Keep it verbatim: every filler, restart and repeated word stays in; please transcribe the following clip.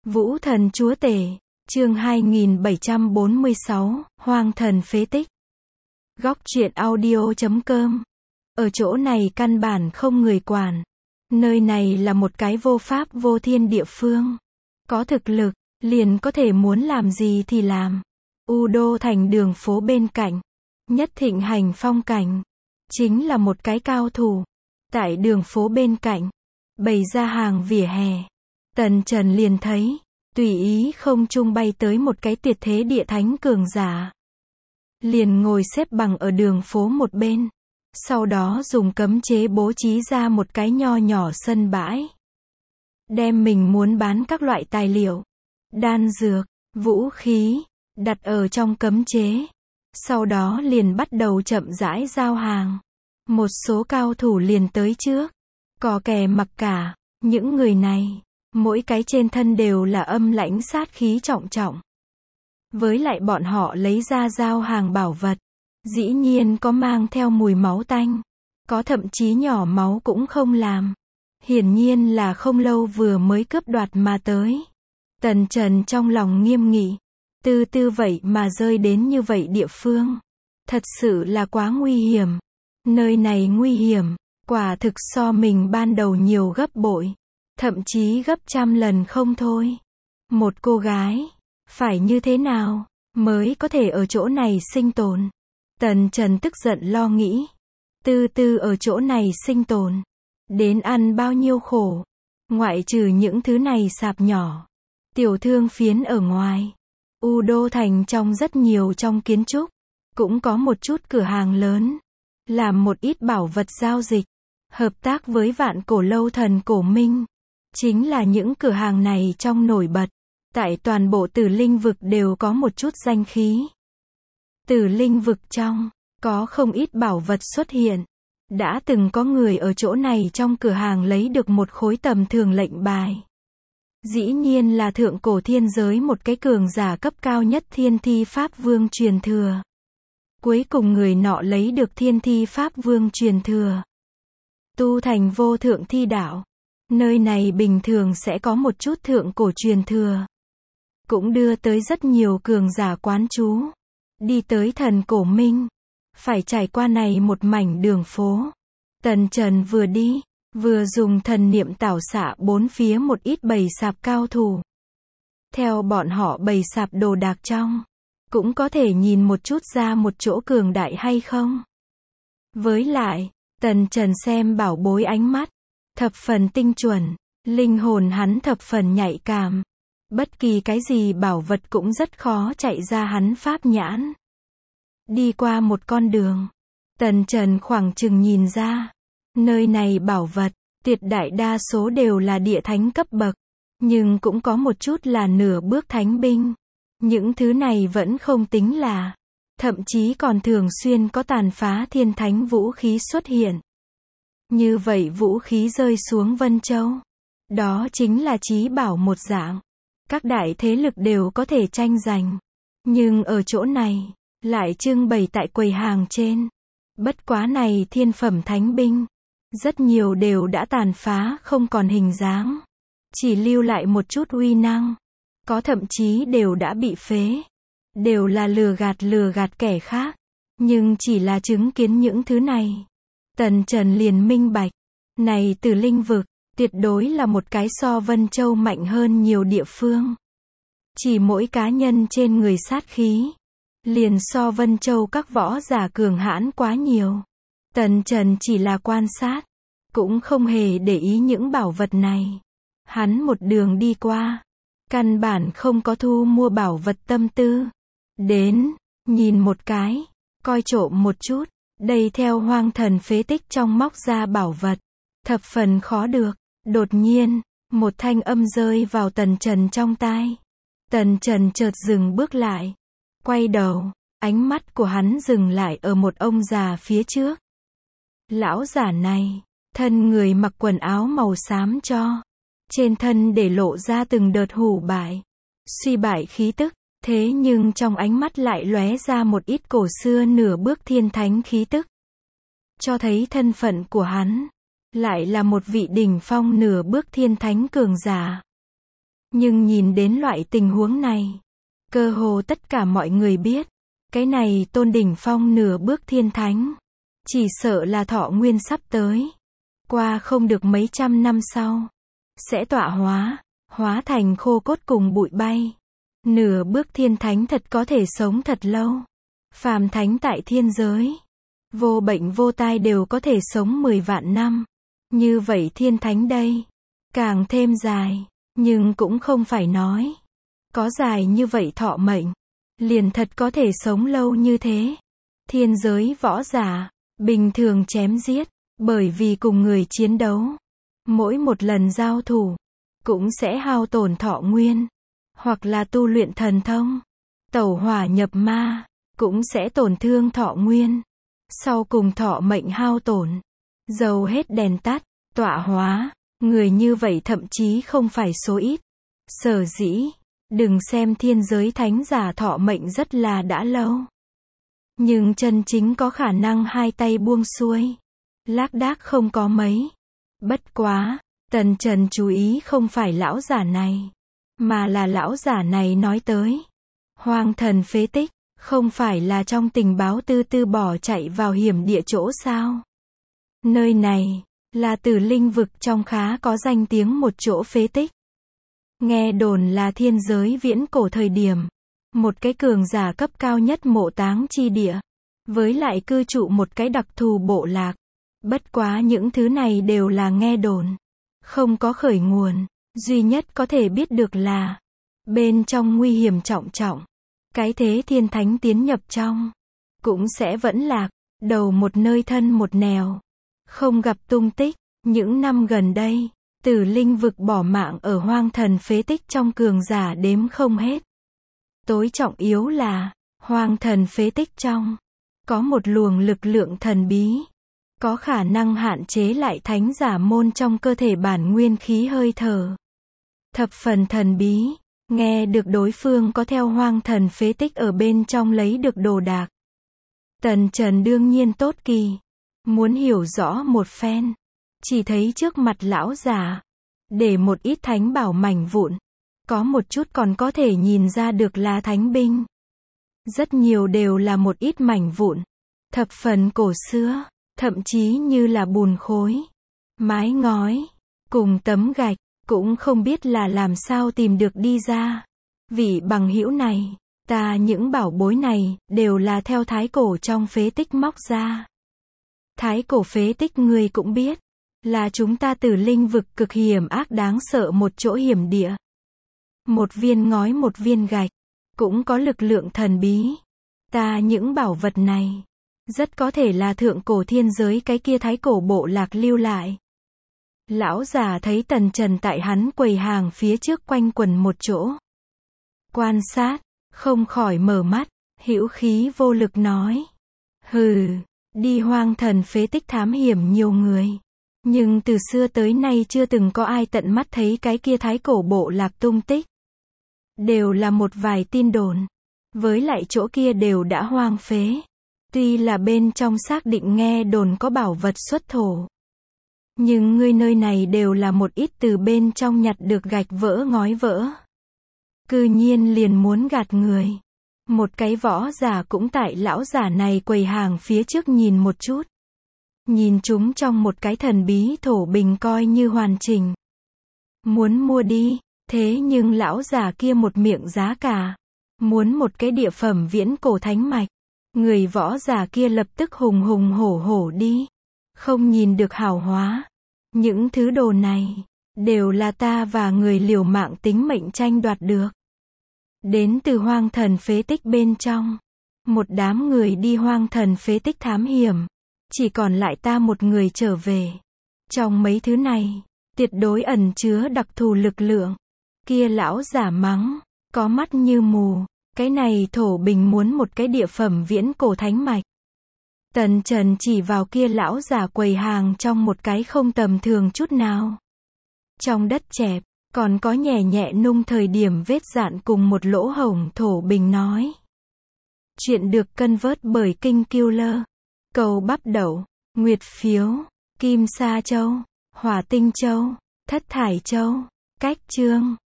Vũ thần chúa tể, chương hai nghìn bảy trăm bốn mươi sáu, hoang thần phế tích. Góc truyện audio chấm com. Ở chỗ này căn bản không người quản. Nơi này là một cái vô pháp vô thiên địa phương. Có thực lực, liền có thể muốn làm gì thì làm. U Đô thành đường phố bên cạnh. Nhất thịnh hành phong cảnh. Chính là một cái cao thủ. Tại đường phố bên cạnh, bày ra hàng vỉa hè. Tần Trần liền thấy, tùy ý không trung bay tới một cái tuyệt thế địa thánh cường giả. Liền ngồi xếp bằng ở đường phố một bên. Sau đó dùng cấm chế bố trí ra một cái nho nhỏ sân bãi. Đem mình muốn bán các loại tài liệu, đan dược, vũ khí, đặt ở trong cấm chế. Sau đó liền bắt đầu chậm rãi giao hàng. Một số cao thủ liền tới trước. Có kẻ mặc cả, những người này, mỗi cái trên thân đều là âm lãnh sát khí trọng trọng. Với lại bọn họ lấy ra giao hàng bảo vật. Dĩ nhiên có mang theo mùi máu tanh. Có thậm chí nhỏ máu cũng không làm. Hiển nhiên là không lâu vừa mới cướp đoạt mà tới. Tần Trần trong lòng nghiêm nghị. Từ từ vậy mà rơi đến như vậy địa phương. Thật sự là quá nguy hiểm. Nơi này nguy hiểm, quả thực so mình ban đầu nhiều gấp bội. Thậm chí gấp trăm lần không thôi. Một cô gái, phải như thế nào, mới có thể ở chỗ này sinh tồn? Tần Trần tức giận lo nghĩ. Từ từ ở chỗ này sinh tồn. Đến ăn bao nhiêu khổ. Ngoại trừ những thứ này sạp nhỏ. Tiểu thương phiến ở ngoài. U Đô thành trong rất nhiều trong kiến trúc. Cũng có một chút cửa hàng lớn. Làm một ít bảo vật giao dịch. Hợp tác với vạn cổ lâu thần cổ minh. Chính là những cửa hàng này trong nổi bật. Tại toàn bộ Tử Linh vực đều có một chút danh khí. Tử Linh vực trong, có không ít bảo vật xuất hiện. Đã từng có người ở chỗ này trong cửa hàng lấy được một khối tầm thường lệnh bài. Dĩ nhiên là thượng cổ thiên giới một cái cường giả cấp cao nhất Thiên Thi Pháp Vương truyền thừa. Cuối cùng người nọ lấy được Thiên Thi Pháp Vương truyền thừa. Tu thành vô thượng thi đạo. Nơi này bình thường sẽ có một chút thượng cổ truyền thừa. Cũng đưa tới rất nhiều cường giả quán trú. Đi tới thần cổ minh. Phải trải qua này một mảnh đường phố. Tần Trần vừa đi, vừa dùng thần niệm tảo xạ bốn phía một ít bầy sạp cao thủ. Theo bọn họ bầy sạp đồ đạc trong. Cũng có thể nhìn một chút ra một chỗ cường đại hay không. Với lại, Tần Trần xem bảo bối ánh mắt. Thập phần tinh chuẩn. Linh hồn hắn thập phần nhạy cảm. Bất kỳ cái gì bảo vật cũng rất khó chạy ra hắn pháp nhãn. Đi qua một con đường. Tần Trần khoảng chừng nhìn ra. Nơi này bảo vật, tuyệt đại đa số đều là địa thánh cấp bậc. Nhưng cũng có một chút là nửa bước thánh binh. Những thứ này vẫn không tính là. Thậm chí còn thường xuyên có tàn phá thiên thánh vũ khí xuất hiện. Như vậy vũ khí rơi xuống Vân Châu. Đó chính là chí bảo một dạng. Các đại thế lực đều có thể tranh giành. Nhưng ở chỗ này, lại trưng bày tại quầy hàng trên. Bất quá này thiên phẩm thánh binh. Rất nhiều đều đã tàn phá không còn hình dáng. Chỉ lưu lại một chút uy năng. Có thậm chí đều đã bị phế. Đều là lừa gạt lừa gạt kẻ khác. Nhưng chỉ là chứng kiến những thứ này. Tần Trần liền minh bạch. Này Tử Linh vực, tuyệt đối là một cái so Vân Châu mạnh hơn nhiều địa phương. Chỉ mỗi cá nhân trên người sát khí. Liền so Vân Châu các võ giả cường hãn quá nhiều. Tần Trần chỉ là quan sát. Cũng không hề để ý những bảo vật này. Hắn một đường đi qua. Căn bản không có thu mua bảo vật tâm tư. Đến, nhìn một cái. Coi trộm một chút. Đây theo hoang thần phế tích trong móc ra bảo vật. Thập phần khó được. Đột nhiên, một thanh âm rơi vào Tần Trần trong tai. Tần Trần chợt dừng bước lại. Quay đầu, ánh mắt của hắn dừng lại ở một ông già phía trước. Lão giả này, thân người mặc quần áo màu xám cho. Trên thân để lộ ra từng đợt hủ bại. Suy bại khí tức. Thế nhưng trong ánh mắt lại lóe ra một ít cổ xưa nửa bước thiên thánh khí tức. Cho thấy thân phận của hắn. Lại là một vị đỉnh phong nửa bước thiên thánh cường giả. Nhưng nhìn đến loại tình huống này, cơ hồ tất cả mọi người biết, cái này Tôn Đỉnh Phong nửa bước thiên thánh, chỉ sợ là thọ nguyên sắp tới, qua không được mấy trăm năm sau, sẽ tọa hóa, hóa thành khô cốt cùng bụi bay. Nửa bước thiên thánh thật có thể sống thật lâu. Phàm thánh tại thiên giới, vô bệnh vô tai đều có thể sống mười vạn năm. Như vậy thiên thánh đây, càng thêm dài, nhưng cũng không phải nói, có dài như vậy thọ mệnh, liền thật có thể sống lâu như thế. Thiên giới võ giả, bình thường chém giết, bởi vì cùng người chiến đấu, mỗi một lần giao thủ, cũng sẽ hao tổn thọ nguyên, hoặc là tu luyện thần thông, tẩu hỏa nhập ma, cũng sẽ tổn thương thọ nguyên. Sau cùng thọ mệnh hao tổn, dầu hết đèn tắt, tọa hóa, người như vậy thậm chí không phải số ít. Sở dĩ, đừng xem thiên giới thánh giả thọ mệnh rất là đã lâu, nhưng chân chính có khả năng hai tay buông xuôi, lác đác không có mấy. Bất quá, Tần Trần chú ý không phải lão giả này, mà là lão giả này nói tới. Hoang thần phế tích, không phải là trong tình báo tư tư bỏ chạy vào hiểm địa chỗ sao? Nơi này, là Tử Linh vực trong khá có danh tiếng một chỗ phế tích. Nghe đồn là thiên giới viễn cổ thời điểm, một cái cường giả cấp cao nhất mộ táng chi địa, với lại cư trụ một cái đặc thù bộ lạc. Bất quá những thứ này đều là nghe đồn, không có khởi nguồn, duy nhất có thể biết được là, bên trong nguy hiểm trọng trọng, cái thế thiên thánh tiến nhập trong, cũng sẽ vẫn lạc, đầu một nơi thân một nẻo, không gặp tung tích. Những năm gần đây, Tử Linh vực bỏ mạng ở hoang thần phế tích trong cường giả đếm không hết. Tối trọng yếu là, hoang thần phế tích trong, có một luồng lực lượng thần bí, có khả năng hạn chế lại thánh giả môn trong cơ thể bản nguyên khí hơi thở. Thập phần thần bí, nghe được đối phương có theo hoang thần phế tích ở bên trong lấy được đồ đạc. Tần Trần đương nhiên tốt kỳ, muốn hiểu rõ một phen, chỉ thấy trước mặt lão già, để một ít thánh bảo mảnh vụn, có một chút còn có thể nhìn ra được là thánh binh. Rất nhiều đều là một ít mảnh vụn, thập phần cổ xưa, thậm chí như là bùn khối, mái ngói, cùng tấm gạch, cũng không biết là làm sao tìm được đi ra. Vị bằng hữu này, ta những bảo bối này, đều là theo thái cổ trong phế tích móc ra. Thái cổ phế tích ngươi cũng biết, là chúng ta Tử Linh vực cực hiểm ác đáng sợ một chỗ hiểm địa. Một viên ngói một viên gạch, cũng có lực lượng thần bí. Ta những bảo vật này, rất có thể là thượng cổ thiên giới cái kia thái cổ bộ lạc lưu lại. Lão già thấy Tần Trần tại hắn quầy hàng phía trước quanh quần một chỗ, quan sát, không khỏi mở mắt, hữu khí vô lực nói. Hừ, đi hoang thần phế tích thám hiểm nhiều người, nhưng từ xưa tới nay chưa từng có ai tận mắt thấy cái kia thái cổ bộ lạc tung tích. Đều là một vài tin đồn, với lại chỗ kia đều đã hoang phế. Tuy là bên trong xác định nghe đồn có bảo vật xuất thổ, nhưng ngươi nơi này đều là một ít từ bên trong nhặt được gạch vỡ ngói vỡ. Cư nhiên liền muốn gạt người. Một cái võ giả cũng tại lão giả này quầy hàng phía trước nhìn một chút. Nhìn chúng trong một cái thần bí thổ bình coi như hoàn chỉnh. Muốn mua đi, thế nhưng lão giả kia một miệng giá cả. Muốn một cái địa phẩm viễn cổ thánh mạch. Người võ giả kia lập tức hùng hùng hổ hổ đi. Không nhìn được hào hóa. Những thứ đồ này, đều là ta và người liều mạng tính mệnh tranh đoạt được. Đến từ hoang thần phế tích bên trong. Một đám người đi hoang thần phế tích thám hiểm. Chỉ còn lại ta một người trở về. Trong mấy thứ này, tuyệt đối ẩn chứa đặc thù lực lượng. Kia lão giả mắng, có mắt như mù. Cái này thổ bình muốn một cái địa phẩm viễn cổ thánh mạch. Tần Trần chỉ vào kia lão giả quầy hàng trong một cái không tầm thường chút nào. Trong đất chẹp, còn có nhẹ nhẹ nung thời điểm vết dạn cùng một lỗ hổng thổ bình nói. Chuyện được cân vớt bởi Kinh Killer. Cầu bắp đậu, nguyệt phiếu, kim sa châu, hỏa tinh châu, thất thải châu, cách chương.